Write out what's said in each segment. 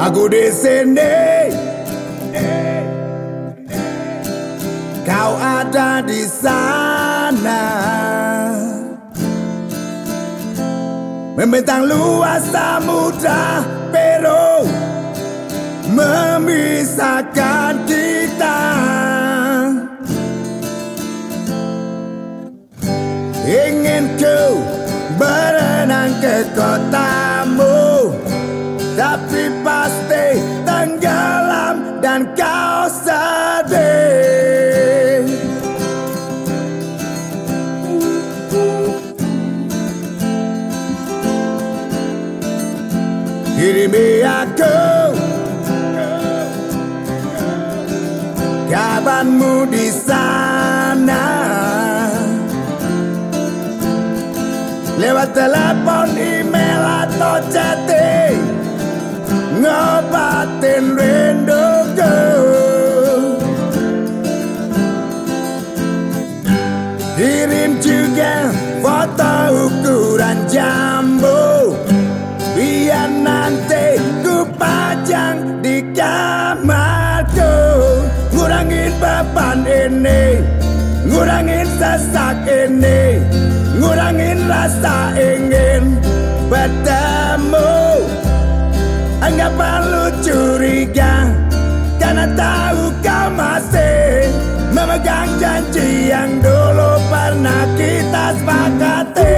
Aku di sini, kau ada di sana, membentang luas samudra Peru memisahkan kita. Ingin ku berenang ke kotamu, tapi pasti tenggelam dan kau sedih. Kirimi aku kabarmu di sana, lewat telepon, email atau chatting, ngobatin rinduku. Kirim juga foto ukuran jambu, biar nanti ku pajang di kamarku. Ngurangin beban ini, ngurangin sesak ini, ngurangin rasa ingin bertemu. Enggak perlu curiga, karena tahu kau masih memegang janji yang dulu pernah kita sepakati.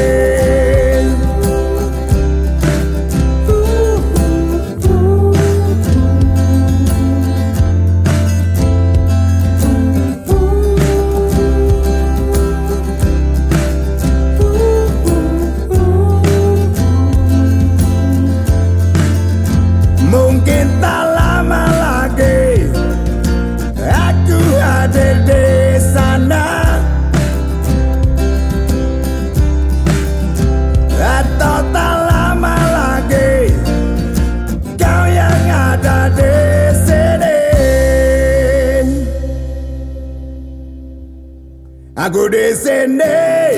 Mungkin tak lama lagi aku hadir di sana, atau tak lama lagi kau yang ada di sini. Aku di sini,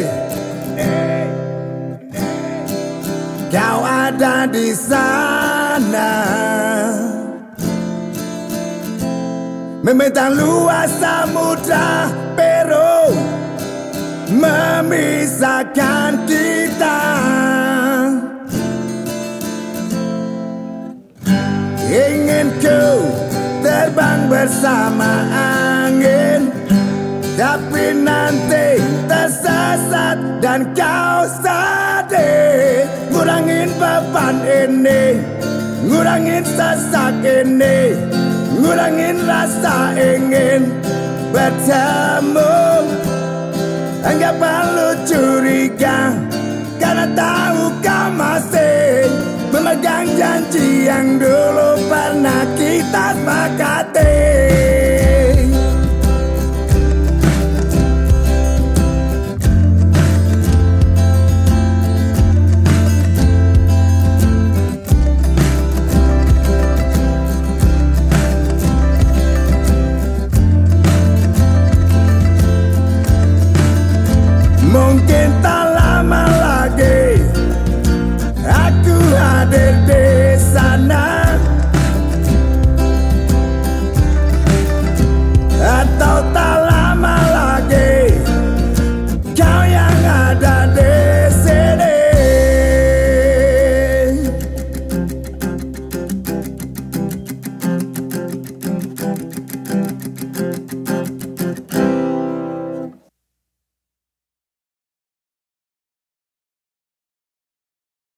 kau ada di sana, membentang luas samudra Peru memisahkan kita. Ingin ku terbang bersama angin, tapi nanti tersesat dan kau sedih. Ngurangin beban ini, ngurangin sesak ini, ngurangin rasa ingin bertemu. Enggak perlu curiga, karena tahu kau masih memegang janji yang dulu pernah kita sepakati.